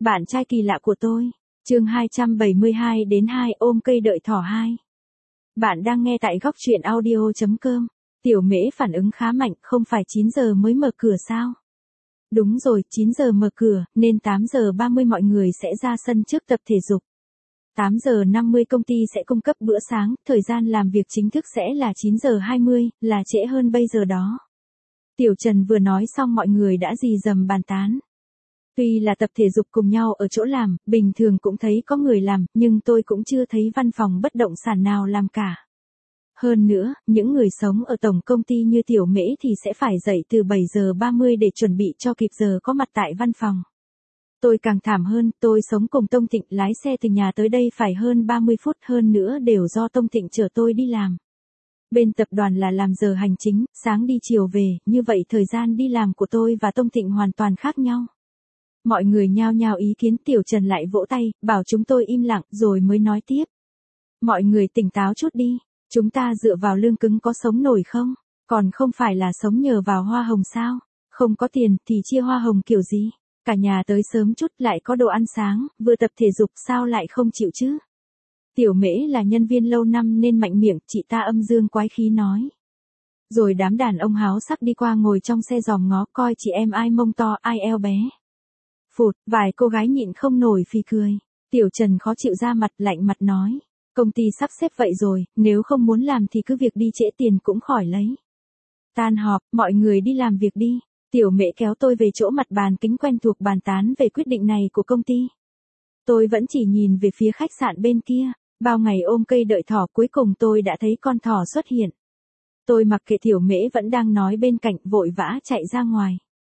Bạn trai kỳ lạ của tôi. Chương 272 đến 2 ôm cây đợi thỏ 2. Bạn đang nghe tại góc truyện audio.com. Tiểu Mễ phản ứng khá mạnh, không phải 9 giờ mới mở cửa sao? Đúng rồi, 9 giờ mở cửa, nên 8 giờ 30 mọi người sẽ ra sân trước tập thể dục. 8 giờ 50 công ty sẽ cung cấp bữa sáng, thời gian làm việc chính thức sẽ là 9 giờ 20, là trễ hơn bây giờ đó. Tiểu Trần vừa nói xong mọi người đã rì rầm bàn tán. Tuy là tập thể dục cùng nhau ở chỗ làm, bình thường cũng thấy có người làm, nhưng tôi cũng chưa thấy văn phòng bất động sản nào làm cả. Hơn nữa, những người sống ở tổng công ty như Tiểu Mễ thì sẽ phải dậy từ 7 giờ 30 để chuẩn bị cho kịp giờ có mặt tại văn phòng. Tôi càng thảm hơn, tôi sống cùng Tông Thịnh, lái xe từ nhà tới đây phải hơn 30 phút, hơn nữa đều do Tông Thịnh chở tôi đi làm. Bên tập đoàn là làm giờ hành chính, sáng đi chiều về, như vậy thời gian đi làm của tôi và Tông Thịnh hoàn toàn khác nhau. Mọi người nhao nhao ý kiến, Tiểu Trần lại vỗ tay, bảo chúng tôi im lặng rồi mới nói tiếp. Mọi người tỉnh táo chút đi, chúng ta dựa vào lương cứng có sống nổi không? Còn không phải là sống nhờ vào hoa hồng sao? Không có tiền thì chia hoa hồng kiểu gì? Cả nhà tới sớm chút lại có đồ ăn sáng, vừa tập thể dục sao lại không chịu chứ? Tiểu Mễ là nhân viên lâu năm nên mạnh miệng, chị ta âm dương quái khí nói. Rồi đám đàn ông háo sắc đi qua ngồi trong xe dòm ngó coi chị em ai mông to ai eo bé. Phụt, vài cô gái nhịn không nổi phì cười. Tiểu Trần khó chịu ra mặt, lạnh mặt nói. Công ty sắp xếp vậy rồi, nếu không muốn làm thì cứ việc đi, trễ tiền cũng khỏi lấy. Tan họp, mọi người đi làm việc đi. Tiểu Mễ kéo tôi về chỗ mặt bàn kính quen thuộc bàn tán về quyết định này của công ty. Tôi vẫn chỉ nhìn về phía khách sạn bên kia. Bao ngày ôm cây đợi thỏ, cuối cùng tôi đã thấy con thỏ xuất hiện. Tôi mặc kệ Tiểu Mễ vẫn đang nói bên cạnh, vội vã chạy ra ngoài.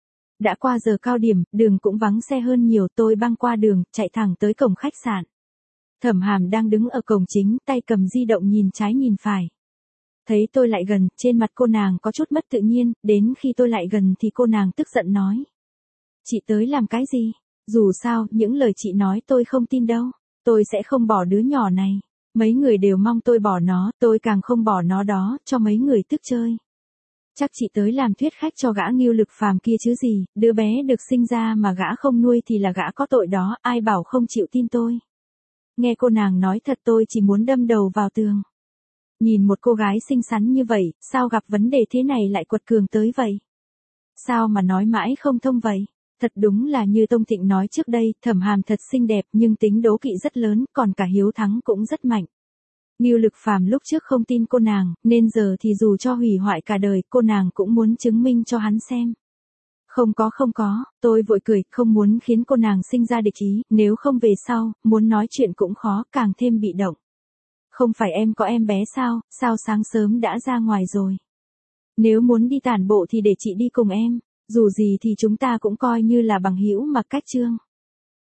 Đã qua giờ cao điểm, đường cũng vắng xe hơn nhiều, tôi băng qua đường, chạy thẳng tới cổng khách sạn. Thẩm Hàm đang đứng ở cổng chính, tay cầm di động nhìn trái nhìn phải. Thấy tôi lại gần, trên mặt cô nàng có chút mất tự nhiên, đến khi tôi lại gần thì cô nàng tức giận nói. Chị tới làm cái gì? Dù sao, những lời chị nói tôi không tin đâu. Tôi sẽ không bỏ đứa nhỏ này. Mấy người đều mong tôi bỏ nó, tôi càng không bỏ nó đó, cho mấy người tức chơi. Chắc chị tới làm thuyết khách cho gã Ngưu Lực Phàm kia chứ gì, đứa bé được sinh ra mà gã không nuôi thì là gã có tội đó, ai bảo không chịu tin tôi. Nghe cô nàng nói thật tôi chỉ muốn đâm đầu vào tường. Nhìn một cô gái xinh xắn như vậy, sao gặp vấn đề thế này lại quật cường tới vậy? Sao mà nói mãi không thông vậy? Thật đúng là như Tông Thịnh nói trước đây, Thẩm Hàm thật xinh đẹp nhưng tính đố kỵ rất lớn, còn cả hiếu thắng cũng rất mạnh. Ngưu Lực Phàm lúc trước không tin cô nàng, nên giờ thì dù cho hủy hoại cả đời, cô nàng cũng muốn chứng minh cho hắn xem. Không có, tôi vội cười, không muốn khiến cô nàng sinh ra địch ý, nếu không về sau, muốn nói chuyện cũng khó, càng thêm bị động. Không phải em có em bé sao sáng sớm đã ra ngoài rồi. Nếu muốn đi tản bộ thì để chị đi cùng em, dù gì thì chúng ta cũng coi như là bằng hữu mà cách chương.